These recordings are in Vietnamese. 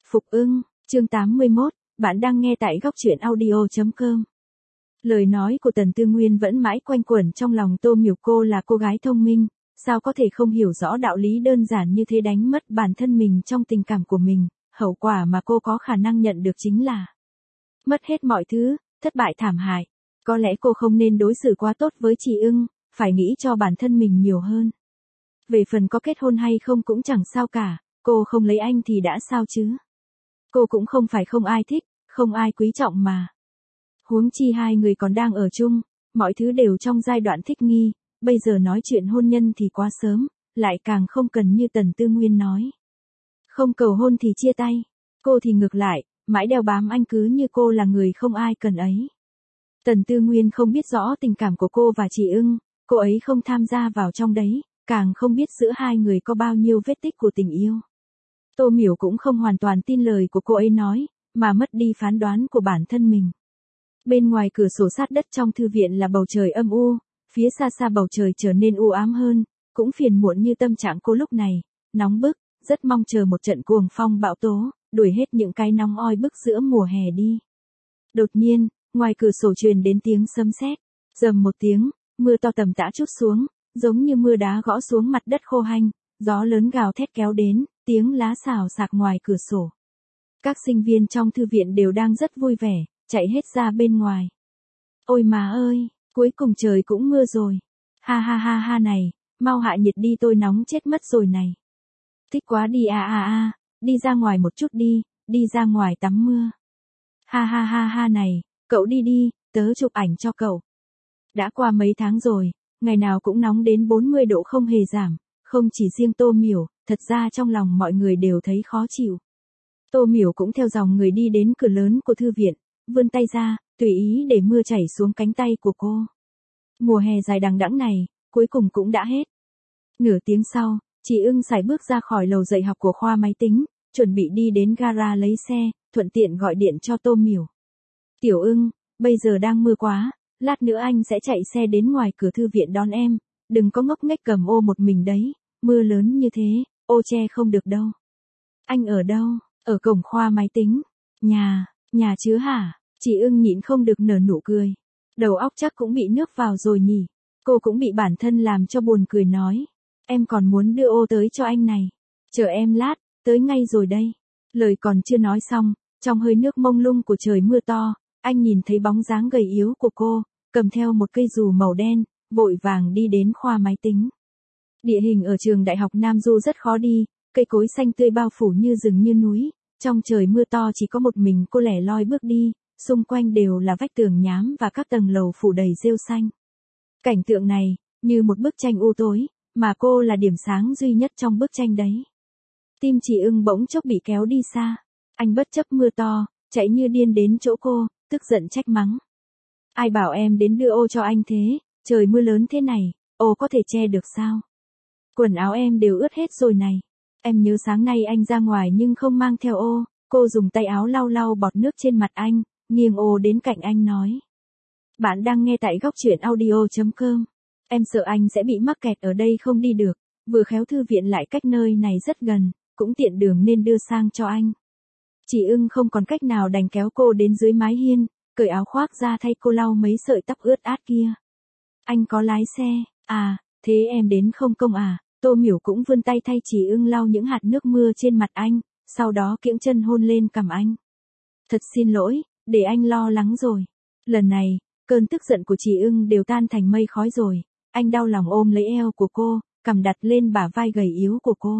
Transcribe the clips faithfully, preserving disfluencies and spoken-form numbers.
Phục ưng, chương tám mươi mốt, bạn đang nghe tại góc truyện audio chấm com. Lời nói của Tần Tư Nguyên vẫn mãi quanh quẩn trong lòng Tô Miểu, cô là cô gái thông minh, sao có thể không hiểu rõ đạo lý đơn giản như thế, đánh mất bản thân mình trong tình cảm của mình, hậu quả mà cô có khả năng nhận được chính là mất hết mọi thứ, thất bại thảm hại. Có lẽ cô không nên đối xử quá tốt với chị ưng, phải nghĩ cho bản thân mình nhiều hơn. Về phần có kết hôn hay không cũng chẳng sao cả, cô không lấy anh thì đã sao chứ. Cô cũng không phải không ai thích, không ai quý trọng mà. Huống chi hai người còn đang ở chung, mọi thứ đều trong giai đoạn thích nghi, bây giờ nói chuyện hôn nhân thì quá sớm, lại càng không cần như Tần Tư Nguyên nói. Không cầu hôn thì chia tay, cô thì ngược lại, mãi đeo bám anh cứ như cô là người không ai cần ấy. Tần Tư Nguyên không biết rõ tình cảm của cô và chị ưng, cô ấy không tham gia vào trong đấy, càng không biết giữa hai người có bao nhiêu vết tích của tình yêu. Tô Miểu cũng không hoàn toàn tin lời của cô ấy nói, mà mất đi phán đoán của bản thân mình. Bên ngoài cửa sổ sát đất trong thư viện là bầu trời âm u, phía xa xa bầu trời trở nên u ám hơn, cũng phiền muộn như tâm trạng cô lúc này, nóng bức, rất mong chờ một trận cuồng phong bão tố, đuổi hết những cái nóng oi bức giữa mùa hè đi. Đột nhiên, ngoài cửa sổ truyền đến tiếng sấm sét, rầm một tiếng, mưa to tầm tã trút xuống, giống như mưa đá gõ xuống mặt đất khô hanh, gió lớn gào thét kéo đến, tiếng lá xào xạc ngoài cửa sổ. Các sinh viên trong thư viện đều đang rất vui vẻ, chạy hết ra bên ngoài. Ôi má ơi, cuối cùng trời cũng mưa rồi. Ha ha ha ha này, mau hạ nhiệt đi, tôi nóng chết mất rồi này. Thích quá đi à à à, đi ra ngoài một chút đi, đi ra ngoài tắm mưa. Ha ha ha ha này, cậu đi đi, tớ chụp ảnh cho cậu. Đã qua mấy tháng rồi, ngày nào cũng nóng đến bốn mươi độ không hề giảm, không chỉ riêng Tô Miểu, thật ra trong lòng mọi người đều thấy khó chịu. Tô Miểu cũng theo dòng người đi đến cửa lớn của thư viện, vươn tay ra, tùy ý để mưa chảy xuống cánh tay của cô. Mùa hè dài đằng đẵng này, cuối cùng cũng đã hết. Nửa tiếng sau, chị ưng sải bước ra khỏi lầu dạy học của khoa máy tính, chuẩn bị đi đến gara lấy xe, thuận tiện gọi điện cho Tô Miểu. Tiểu ưng, bây giờ đang mưa quá, lát nữa anh sẽ chạy xe đến ngoài cửa thư viện đón em, đừng có ngốc nghếch cầm ô một mình đấy, mưa lớn như thế, ô che không được đâu. Anh ở đâu? Ở cổng khoa máy tính. Nhà, nhà chứ hả? Chị ưng nhịn không được nở nụ cười. Đầu óc chắc cũng bị nước vào rồi nhỉ. Cô cũng bị bản thân làm cho buồn cười nói. Em còn muốn đưa ô tới cho anh này. Chờ em lát, tới ngay rồi đây. Lời còn chưa nói xong, trong hơi nước mông lung của trời mưa to, anh nhìn thấy bóng dáng gầy yếu của cô, cầm theo một cây dù màu đen, vội vàng đi đến khoa máy tính. Địa hình ở trường đại học Nam Du rất khó đi, cây cối xanh tươi bao phủ như rừng như núi, trong trời mưa to chỉ có một mình cô lẻ loi bước đi, xung quanh đều là vách tường nhám và các tầng lầu phủ đầy rêu xanh. Cảnh tượng này, như một bức tranh u tối, mà cô là điểm sáng duy nhất trong bức tranh đấy. Tim chị ưng bỗng chốc bị kéo đi xa, anh bất chấp mưa to, chạy như điên đến chỗ cô, tức giận trách mắng. Ai bảo em đến đưa ô cho anh thế, trời mưa lớn thế này, ô có thể che được sao? Quần áo em đều ướt hết rồi này. Em nhớ sáng nay anh ra ngoài nhưng không mang theo ô, cô dùng tay áo lau lau bọt nước trên mặt anh, nghiêng ô đến cạnh anh nói. Bạn đang nghe tại góc truyện audio chấm com. Em sợ anh sẽ bị mắc kẹt ở đây không đi được, vừa khéo thư viện lại cách nơi này rất gần, cũng tiện đường nên đưa sang cho anh. Chị ưng không còn cách nào đành kéo cô đến dưới mái hiên, cởi áo khoác ra thay cô lau mấy sợi tóc ướt át kia. Anh có lái xe, à, thế em đến không công à? Tô Miểu cũng vươn tay thay chị ưng lau những hạt nước mưa trên mặt anh, sau đó kiễng chân hôn lên cằm anh. Thật xin lỗi, để anh lo lắng rồi. Lần này, cơn tức giận của chị ưng đều tan thành mây khói rồi, anh đau lòng ôm lấy eo của cô, cằm đặt lên bả vai gầy yếu của cô.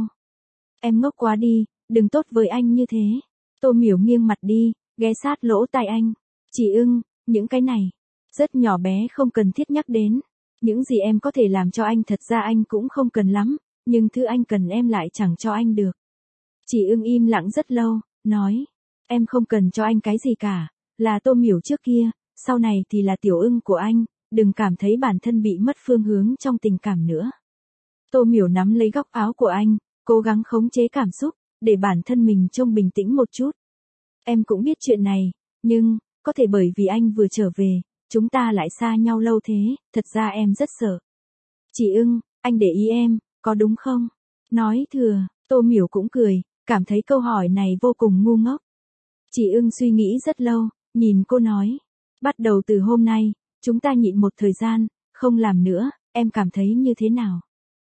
Em ngốc quá đi, đừng tốt với anh như thế. Tô Miểu nghiêng mặt đi, ghé sát lỗ tai anh. Chị ưng, những cái này, rất nhỏ bé không cần thiết nhắc đến. Những gì em có thể làm cho anh thật ra anh cũng không cần lắm, nhưng thứ anh cần em lại chẳng cho anh được. Chị ưng im lặng rất lâu, nói, em không cần cho anh cái gì cả, là Tô Miểu trước kia, sau này thì là tiểu ưng của anh, đừng cảm thấy bản thân bị mất phương hướng trong tình cảm nữa. Tô Miểu nắm lấy góc áo của anh, cố gắng khống chế cảm xúc, để bản thân mình trông bình tĩnh một chút. Em cũng biết chuyện này, nhưng, có thể bởi vì anh vừa trở về, chúng ta lại xa nhau lâu thế, thật ra em rất sợ. Chị ưng, anh để ý em, có đúng không? Nói thừa, Tô Miểu cũng cười, cảm thấy câu hỏi này vô cùng ngu ngốc. Chị ưng suy nghĩ rất lâu, nhìn cô nói. Bắt đầu từ hôm nay, chúng ta nhịn một thời gian, không làm nữa, em cảm thấy như thế nào?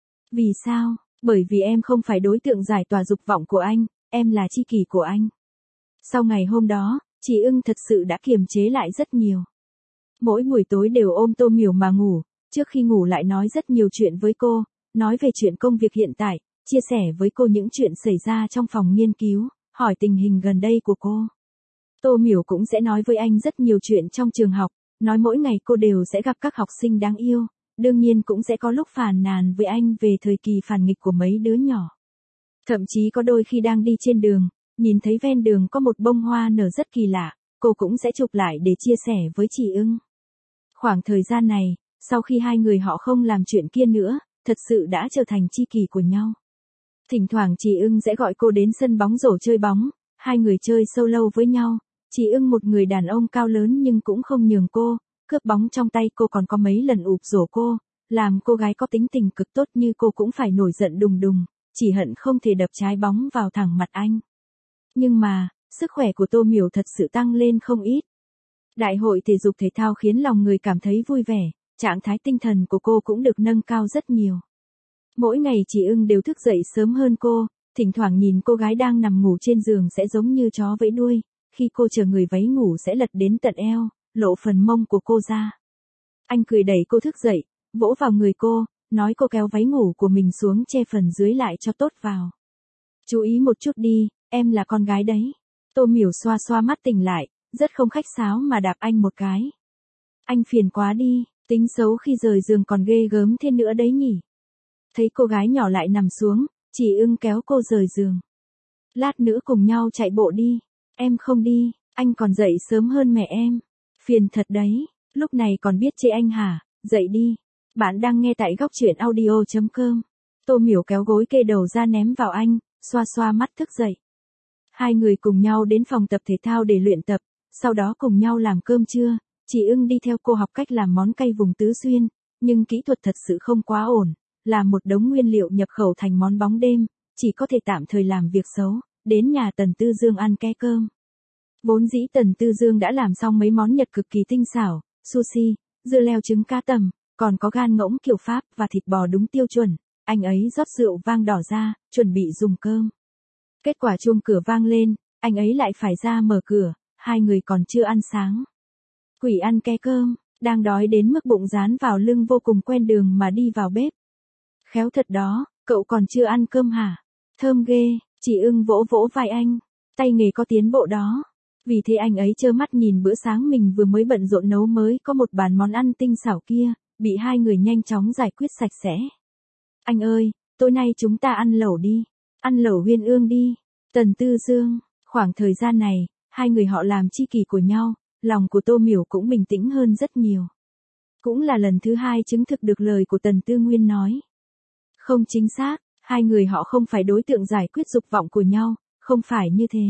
Vì sao? Bởi vì em không phải đối tượng giải tỏa dục vọng của anh, em là tri kỷ của anh. Sau ngày hôm đó, chị ưng thật sự đã kiềm chế lại rất nhiều. Mỗi buổi tối đều ôm Tô Miểu mà ngủ, trước khi ngủ lại nói rất nhiều chuyện với cô, nói về chuyện công việc hiện tại, chia sẻ với cô những chuyện xảy ra trong phòng nghiên cứu, hỏi tình hình gần đây của cô. Tô Miểu cũng sẽ nói với anh rất nhiều chuyện trong trường học, nói mỗi ngày cô đều sẽ gặp các học sinh đáng yêu, đương nhiên cũng sẽ có lúc phàn nàn với anh về thời kỳ phản nghịch của mấy đứa nhỏ. Thậm chí có đôi khi đang đi trên đường, nhìn thấy ven đường có một bông hoa nở rất kỳ lạ, cô cũng sẽ chụp lại để chia sẻ với chị ưng. Khoảng thời gian này, sau khi hai người họ không làm chuyện kia nữa, thật sự đã trở thành tri kỷ của nhau. Thỉnh thoảng chị ưng sẽ gọi cô đến sân bóng rổ chơi bóng, hai người chơi sâu lâu với nhau. Chị ưng một người đàn ông cao lớn nhưng cũng không nhường cô, cướp bóng trong tay cô còn có mấy lần ụp rổ cô, làm cô gái có tính tình cực tốt như cô cũng phải nổi giận đùng đùng, chỉ hận không thể đập trái bóng vào thẳng mặt anh. Nhưng mà, sức khỏe của Tô Miểu thật sự tăng lên không ít. Đại hội thể dục thể thao khiến lòng người cảm thấy vui vẻ, trạng thái tinh thần của cô cũng được nâng cao rất nhiều. Mỗi ngày chị ưng đều thức dậy sớm hơn cô, thỉnh thoảng nhìn cô gái đang nằm ngủ trên giường sẽ giống như chó vẫy đuôi, khi cô chờ người váy ngủ sẽ lật đến tận eo, lộ phần mông của cô ra. Anh cười đẩy cô thức dậy, vỗ vào người cô, nói cô kéo váy ngủ của mình xuống che phần dưới lại cho tốt vào. Chú ý một chút đi, em là con gái đấy. Tô Miểu xoa xoa mắt tỉnh lại, rất không khách sáo mà đạp anh một cái. Anh phiền quá đi, tính xấu khi rời giường còn ghê gớm thêm nữa đấy nhỉ. Thấy cô gái nhỏ lại nằm xuống, chị ưng kéo cô rời giường. Lát nữa cùng nhau chạy bộ đi. Em không đi, anh còn dậy sớm hơn mẹ em. Phiền thật đấy, lúc này còn biết chê anh hả, dậy đi. Bạn đang nghe tại góc truyện audio chấm com. Tô Miểu kéo gối kê đầu ra ném vào anh, xoa xoa mắt thức dậy. Hai người cùng nhau đến phòng tập thể thao để luyện tập, sau đó cùng nhau làm cơm trưa. Chị ưng đi theo cô học cách làm món cay vùng Tứ Xuyên, nhưng kỹ thuật thật sự không quá ổn, làm một đống nguyên liệu nhập khẩu thành món bóng đêm, chỉ có thể tạm thời làm việc xấu, đến nhà Tần Tư Dương ăn ké cơm. Vốn dĩ Tần Tư Dương đã làm xong mấy món Nhật cực kỳ tinh xảo, sushi, dưa leo trứng cá tầm, còn có gan ngỗng kiểu Pháp và thịt bò đúng tiêu chuẩn, anh ấy rót rượu vang đỏ ra, chuẩn bị dùng cơm. Kết quả chuông cửa vang lên, anh ấy lại phải ra mở cửa, hai người còn chưa ăn sáng. Quỷ ăn ké cơm, đang đói đến mức bụng dán vào lưng vô cùng quen đường mà đi vào bếp. Khéo thật đó, cậu còn chưa ăn cơm hả? Thơm ghê, chị ưng vỗ vỗ vai anh, tay nghề có tiến bộ đó. Vì thế anh ấy trơ mắt nhìn bữa sáng mình vừa mới bận rộn nấu mới có một bàn món ăn tinh xảo kia, bị hai người nhanh chóng giải quyết sạch sẽ. Anh ơi, tối nay chúng ta ăn lẩu đi, ăn lẩu Uyên Ương đi. Tần Tư Dương, khoảng thời gian này, hai người họ làm tri kỷ của nhau, lòng của Tô Miểu cũng bình tĩnh hơn rất nhiều. Cũng là lần thứ hai chứng thực được lời của Tần Tư Nguyên nói. Không chính xác, hai người họ không phải đối tượng giải quyết dục vọng của nhau, không phải như thế.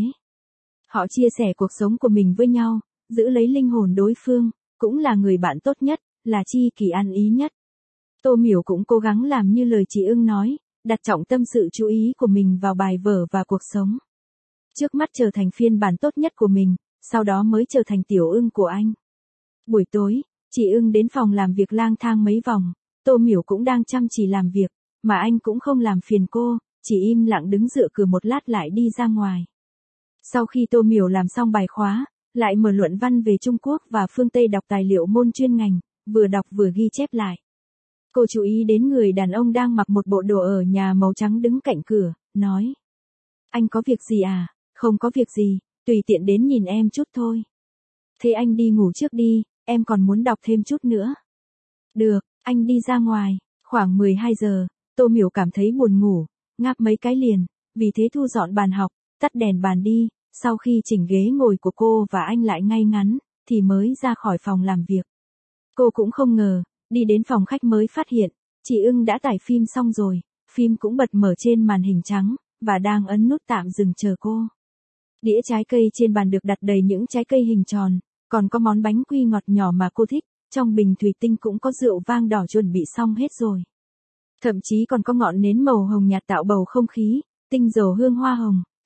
Họ chia sẻ cuộc sống của mình với nhau, giữ lấy linh hồn đối phương, cũng là người bạn tốt nhất, là tri kỷ ăn ý nhất. Tô Miểu cũng cố gắng làm như lời chị ưng nói, đặt trọng tâm sự chú ý của mình vào bài vở và cuộc sống. Trước mắt trở thành phiên bản tốt nhất của mình, sau đó mới trở thành tiểu ưng của anh. Buổi tối, chị ưng đến phòng làm việc lang thang mấy vòng, Tô Miểu cũng đang chăm chỉ làm việc, mà anh cũng không làm phiền cô, chỉ im lặng đứng dựa cửa một lát lại đi ra ngoài. Sau khi Tô Miểu làm xong bài khóa, lại mở luận văn về Trung Quốc và phương Tây đọc tài liệu môn chuyên ngành, vừa đọc vừa ghi chép lại. Cô chú ý đến người đàn ông đang mặc một bộ đồ ở nhà màu trắng đứng cạnh cửa, nói. Anh có việc gì à? Không có việc gì, tùy tiện đến nhìn em chút thôi. Thế anh đi ngủ trước đi, em còn muốn đọc thêm chút nữa. Được, anh đi ra ngoài, khoảng mười hai giờ, Tô Miểu cảm thấy buồn ngủ, ngáp mấy cái liền, vì thế thu dọn bàn học, tắt đèn bàn đi, sau khi chỉnh ghế ngồi của cô và anh lại ngay ngắn, thì mới ra khỏi phòng làm việc. Cô cũng không ngờ, đi đến phòng khách mới phát hiện, chị ưng đã tải phim xong rồi, phim cũng bật mở trên màn hình trắng, và đang ấn nút tạm dừng chờ cô. Đĩa trái cây trên bàn được đặt đầy những trái cây hình tròn, còn có món bánh quy ngọt nhỏ mà cô thích, trong bình thủy tinh cũng có rượu vang đỏ chuẩn bị xong hết rồi. Thậm chí còn có ngọn nến màu hồng nhạt tạo bầu không khí, tinh dầu hương hoa hồng,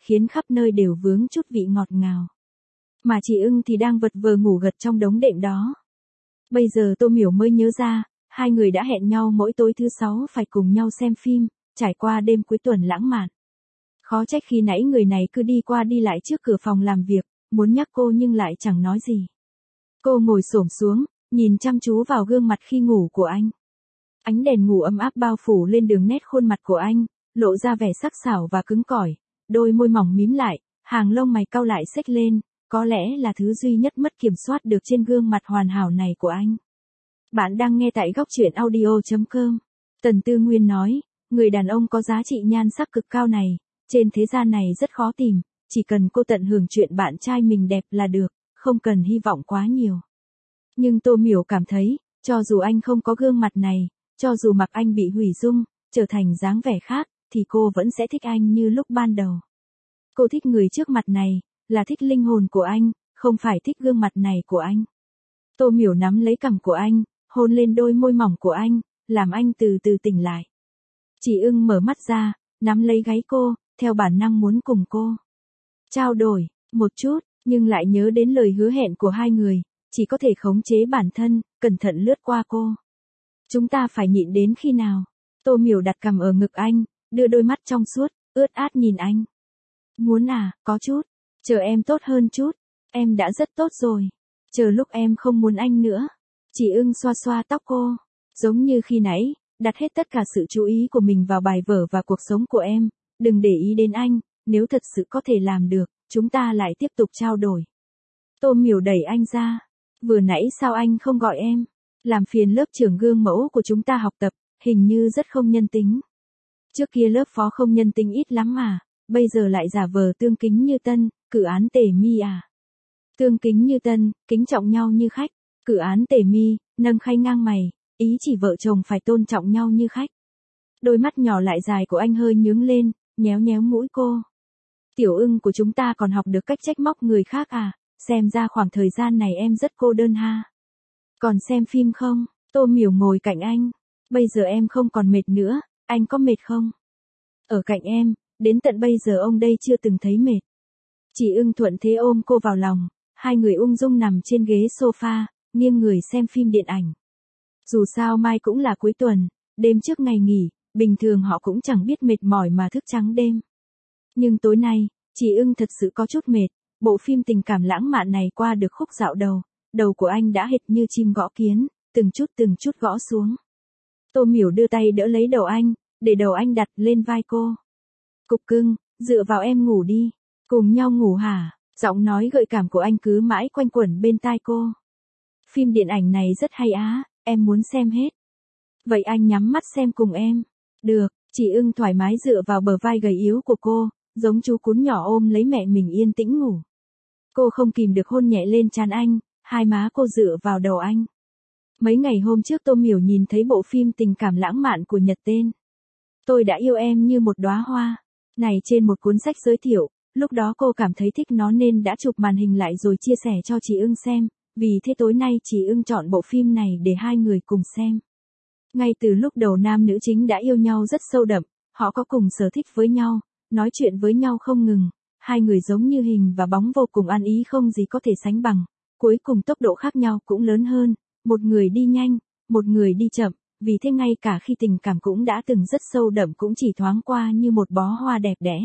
khiến khắp nơi đều vướng chút vị ngọt ngào. Mà chị ưng thì đang vật vờ ngủ gật trong đống đệm đó. Bây giờ Tô Miểu mới nhớ ra, hai người đã hẹn nhau mỗi tối thứ sáu phải cùng nhau xem phim, trải qua đêm cuối tuần lãng mạn. Khó trách khi nãy người này cứ đi qua đi lại trước cửa phòng làm việc, muốn nhắc cô nhưng lại chẳng nói gì. Cô ngồi xổm xuống, nhìn chăm chú vào gương mặt khi ngủ của anh. Ánh đèn ngủ ấm áp bao phủ lên đường nét khuôn mặt của anh, lộ ra vẻ sắc sảo và cứng cỏi, đôi môi mỏng mím lại, hàng lông mày cau lại xếch lên, có lẽ là thứ duy nhất mất kiểm soát được trên gương mặt hoàn hảo này của anh. Bạn đang nghe tại góc truyện audio chấm com. Tần Tư Nguyên nói, người đàn ông có giá trị nhan sắc cực cao này, trên thế gian này rất khó tìm, chỉ cần cô tận hưởng chuyện bạn trai mình đẹp là được, không cần hy vọng quá nhiều. Nhưng Tô Miểu cảm thấy, cho dù anh không có gương mặt này, cho dù mặc anh bị hủy dung, trở thành dáng vẻ khác, thì cô vẫn sẽ thích anh như lúc ban đầu. Cô thích người trước mặt này, là thích linh hồn của anh, không phải thích gương mặt này của anh. Tô Miểu nắm lấy cằm của anh, hôn lên đôi môi mỏng của anh, làm anh từ từ tỉnh lại. Chị ưng mở mắt ra, nắm lấy gáy cô, theo bản năng muốn cùng cô trao đổi một chút, nhưng lại nhớ đến lời hứa hẹn của hai người, chỉ có thể khống chế bản thân, cẩn thận lướt qua cô. Chúng ta phải nhịn đến khi nào? Tô Miểu đặt cằm ở ngực anh, đưa đôi mắt trong suốt, ướt át nhìn anh. Muốn à, có chút. Chờ em tốt hơn chút. Em đã rất tốt rồi. Chờ lúc em không muốn anh nữa. Chị ưng xoa xoa tóc cô. Giống như khi nãy, đặt hết tất cả sự chú ý của mình vào bài vở và cuộc sống của em. Đừng để ý đến anh, nếu thật sự có thể làm được, chúng ta lại tiếp tục trao đổi. Tô Miểu đẩy anh ra. Vừa nãy sao anh không gọi em? Làm phiền lớp trưởng gương mẫu của chúng ta học tập, hình như rất không nhân tính. Trước kia lớp phó không nhân tính ít lắm mà, bây giờ lại giả vờ tương kính như tân, cử án tề mi à. Tương kính như tân, kính trọng nhau như khách, cử án tề mi, nâng khay ngang mày, ý chỉ vợ chồng phải tôn trọng nhau như khách. Đôi mắt nhỏ lại dài của anh hơi nhướng lên, nhéo nhéo mũi cô. Tiểu ưng của chúng ta còn học được cách trách móc người khác à, xem ra khoảng thời gian này em rất cô đơn ha. Còn xem phim không? Tô Miểu ngồi cạnh anh. Bây giờ em không còn mệt nữa, anh có mệt không? Ở cạnh em, đến tận bây giờ ông đây chưa từng thấy mệt. Chị ưng thuận thế ôm cô vào lòng, hai người ung dung nằm trên ghế sofa, nghiêng người xem phim điện ảnh. Dù sao mai cũng là cuối tuần, đêm trước ngày nghỉ, bình thường họ cũng chẳng biết mệt mỏi mà thức trắng đêm. Nhưng tối nay, chị ưng thật sự có chút mệt, bộ phim tình cảm lãng mạn này qua được khúc dạo đầu, đầu của anh đã hệt như chim gõ kiến, từng chút từng chút gõ xuống. Tô Miểu đưa tay đỡ lấy đầu anh, để đầu anh đặt lên vai cô. Cục cưng, dựa vào em ngủ đi, cùng nhau ngủ hả? Giọng nói gợi cảm của anh cứ mãi quanh quẩn bên tai cô. Phim điện ảnh này rất hay á, em muốn xem hết. Vậy anh nhắm mắt xem cùng em. Được, chị ưng thoải mái dựa vào bờ vai gầy yếu của cô, giống chú cún nhỏ ôm lấy mẹ mình yên tĩnh ngủ. Cô không kìm được hôn nhẹ lên trán anh, hai má cô dựa vào đầu anh. Mấy ngày hôm trước Tô Miểu nhìn thấy bộ phim tình cảm lãng mạn của Nhật tên Tôi đã yêu em như một đóa hoa. Này trên một cuốn sách giới thiệu, lúc đó cô cảm thấy thích nó nên đã chụp màn hình lại rồi chia sẻ cho chị ưng xem, vì thế tối nay chị ưng chọn bộ phim này để hai người cùng xem. Ngay từ lúc đầu nam nữ chính đã yêu nhau rất sâu đậm, họ có cùng sở thích với nhau, nói chuyện với nhau không ngừng, hai người giống như hình và bóng vô cùng ăn ý không gì có thể sánh bằng, cuối cùng tốc độ khác nhau cũng lớn hơn, một người đi nhanh, một người đi chậm, vì thế ngay cả khi tình cảm cũng đã từng rất sâu đậm cũng chỉ thoáng qua như một bó hoa đẹp đẽ.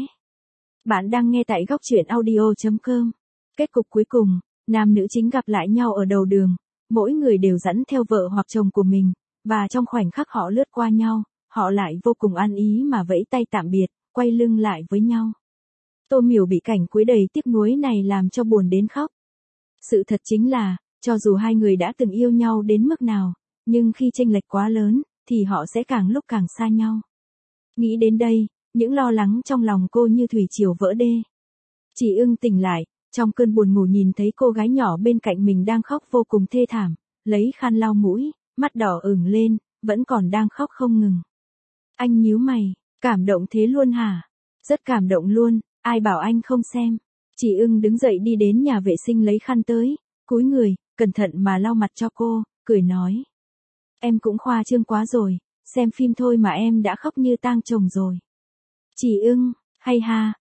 Bạn đang nghe tại góc truyện audio chấm com. Kết cục cuối cùng, nam nữ chính gặp lại nhau ở đầu đường, mỗi người đều dẫn theo vợ hoặc chồng của mình, và trong khoảnh khắc họ lướt qua nhau, họ lại vô cùng ăn ý mà vẫy tay tạm biệt, quay lưng lại với nhau. Tô Miểu bị cảnh cuối đầy tiếc nuối này làm cho buồn đến khóc. Sự thật chính là, cho dù hai người đã từng yêu nhau đến mức nào, nhưng khi chênh lệch quá lớn, thì họ sẽ càng lúc càng xa nhau. Nghĩ đến đây, những lo lắng trong lòng cô như thủy triều vỡ đê. Chị ưng tỉnh lại, trong cơn buồn ngủ nhìn thấy cô gái nhỏ bên cạnh mình đang khóc vô cùng thê thảm, lấy khăn lau mũi, mắt đỏ ửng lên, vẫn còn đang khóc không ngừng. Anh nhíu mày, cảm động thế luôn hả? Rất cảm động luôn, ai bảo anh không xem. Chị ưng đứng dậy đi đến nhà vệ sinh lấy khăn tới, cúi người, cẩn thận mà lau mặt cho cô, cười nói. Em cũng khoa trương quá rồi, xem phim thôi mà em đã khóc như tang chồng rồi. Chị ưng, hay ha,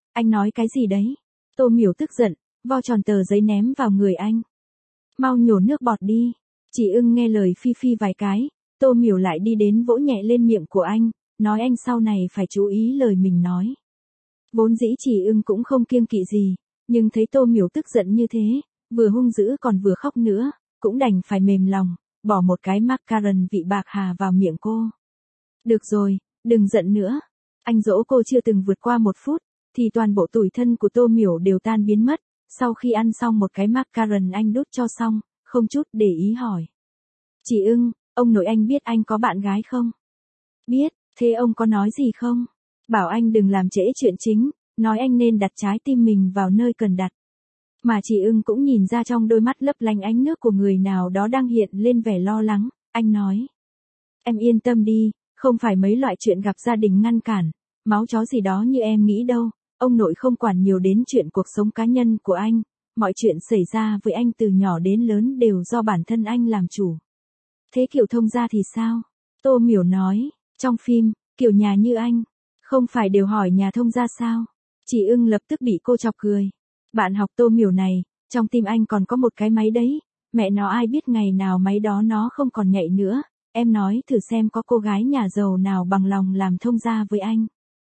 Anh nói cái gì đấy? Tô Miểu tức giận, vo tròn tờ giấy ném vào người anh. Mau nhổ nước bọt đi. Chị ưng nghe lời phi phi vài cái, Tô Miểu lại đi đến vỗ nhẹ lên miệng của anh, nói anh sau này phải chú ý lời mình nói. Vốn dĩ chị ưng cũng không kiêng kỵ gì, nhưng thấy Tô Miểu tức giận như thế, vừa hung dữ còn vừa khóc nữa, cũng đành phải mềm lòng, bỏ một cái macaron vị bạc hà vào miệng cô. Được rồi, đừng giận nữa. Anh dỗ cô chưa từng vượt qua một phút, thì toàn bộ tủi thân của Tô Miểu đều tan biến mất. Sau khi ăn xong một cái macaron anh đút cho xong, không chút để ý hỏi. Chị ưng, ông nội anh biết anh có bạn gái không? Biết, thế ông có nói gì không? Bảo anh đừng làm trễ chuyện chính, nói anh nên đặt trái tim mình vào nơi cần đặt. Mà chị ưng cũng nhìn ra trong đôi mắt lấp lánh ánh nước của người nào đó đang hiện lên vẻ lo lắng, anh nói. Em yên tâm đi, không phải mấy loại chuyện gặp gia đình ngăn cản, máu chó gì đó như em nghĩ đâu, ông nội không quản nhiều đến chuyện cuộc sống cá nhân của anh, mọi chuyện xảy ra với anh từ nhỏ đến lớn đều do bản thân anh làm chủ. Thế kiểu thông gia thì sao? Tô Miểu nói, trong phim, kiểu nhà như anh, không phải đều hỏi nhà thông gia sao? Chị ưng lập tức bị cô chọc cười. Bạn học Tô Miểu này, trong tim anh còn có một cái máy đấy, mẹ nó ai biết ngày nào máy đó nó không còn nhạy nữa, em nói thử xem có cô gái nhà giàu nào bằng lòng làm thông gia với anh.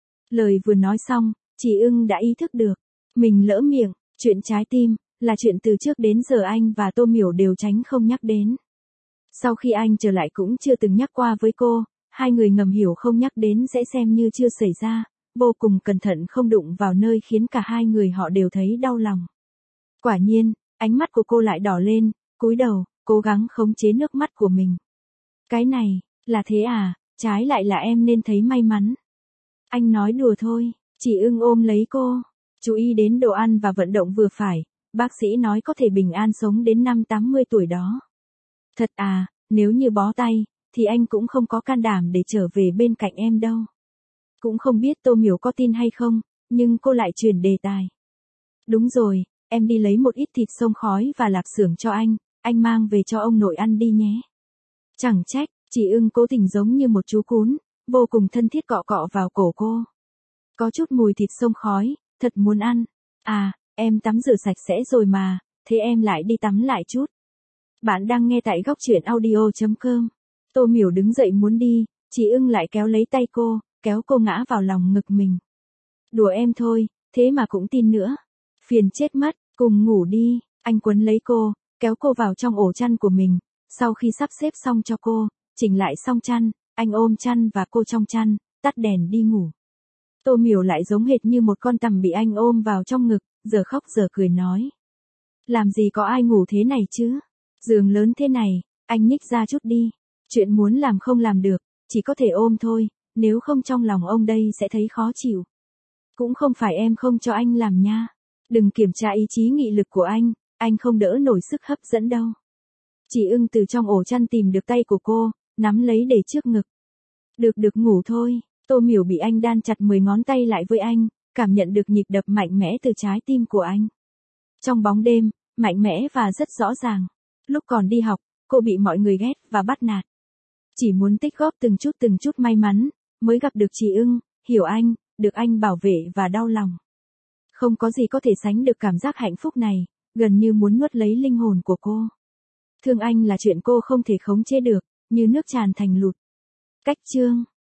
Lời vừa nói xong, chị ưng đã ý thức được, mình lỡ miệng, chuyện trái tim, là chuyện từ trước đến giờ anh và Tô Miểu đều tránh không nhắc đến. Sau khi anh trở lại cũng chưa từng nhắc qua với cô, hai người ngầm hiểu không nhắc đến sẽ xem như chưa xảy ra, vô cùng cẩn thận không đụng vào nơi khiến cả hai người họ đều thấy đau lòng. Quả nhiên, ánh mắt của cô lại đỏ lên, cúi đầu, cố gắng khống chế nước mắt của mình. Cái này, là thế à, trái lại là em nên thấy may mắn. Anh nói đùa thôi, chị ưng ôm lấy cô, chú ý đến đồ ăn và vận động vừa phải, bác sĩ nói có thể bình an sống đến năm tám mươi tuổi đó. Thật à, nếu như bó tay, thì anh cũng không có can đảm để trở về bên cạnh em đâu. Cũng không biết Tô Miểu có tin hay không, nhưng cô lại chuyển đề tài. Đúng rồi, em đi lấy một ít thịt xông khói và lạp xưởng cho anh, anh mang về cho ông nội ăn đi nhé. Chẳng trách, chị ưng cố tình giống như một chú cún, vô cùng thân thiết cọ cọ vào cổ cô. Có chút mùi thịt xông khói, thật muốn ăn. À, em tắm rửa sạch sẽ rồi mà, thế em lại đi tắm lại chút. Bạn đang nghe tại góc truyện audio chấm com. Tô Miểu đứng dậy muốn đi, chị ưng lại kéo lấy tay cô, kéo cô ngã vào lòng ngực mình. Đùa em thôi, thế mà cũng tin nữa. Phiền chết mất, cùng ngủ đi, anh quấn lấy cô, kéo cô vào trong ổ chăn của mình. Sau khi sắp xếp xong cho cô, chỉnh lại xong chăn, anh ôm chăn và cô trong chăn, tắt đèn đi ngủ. Tô Miểu lại giống hệt như một con tằm bị anh ôm vào trong ngực, giờ khóc giờ cười nói. Làm gì có ai ngủ thế này chứ? Giường lớn thế này, anh nhích ra chút đi. Chuyện muốn làm không làm được, chỉ có thể ôm thôi, nếu không trong lòng ông đây sẽ thấy khó chịu. Cũng không phải em không cho anh làm nha. Đừng kiểm tra ý chí nghị lực của anh, anh không đỡ nổi sức hấp dẫn đâu. Chị ưng từ trong ổ chăn tìm được tay của cô, nắm lấy để trước ngực. Được được ngủ thôi, Tô Miểu bị anh đan chặt mười ngón tay lại với anh, cảm nhận được nhịp đập mạnh mẽ từ trái tim của anh. Trong bóng đêm, mạnh mẽ và rất rõ ràng. Lúc còn đi học, cô bị mọi người ghét và bắt nạt. Chỉ muốn tích góp từng chút từng chút may mắn, mới gặp được chị ưng, hiểu anh, được anh bảo vệ và đau lòng. Không có gì có thể sánh được cảm giác hạnh phúc này, gần như muốn nuốt lấy linh hồn của cô. Thương anh là chuyện cô không thể khống chế được, như nước tràn thành lụt. Cách chương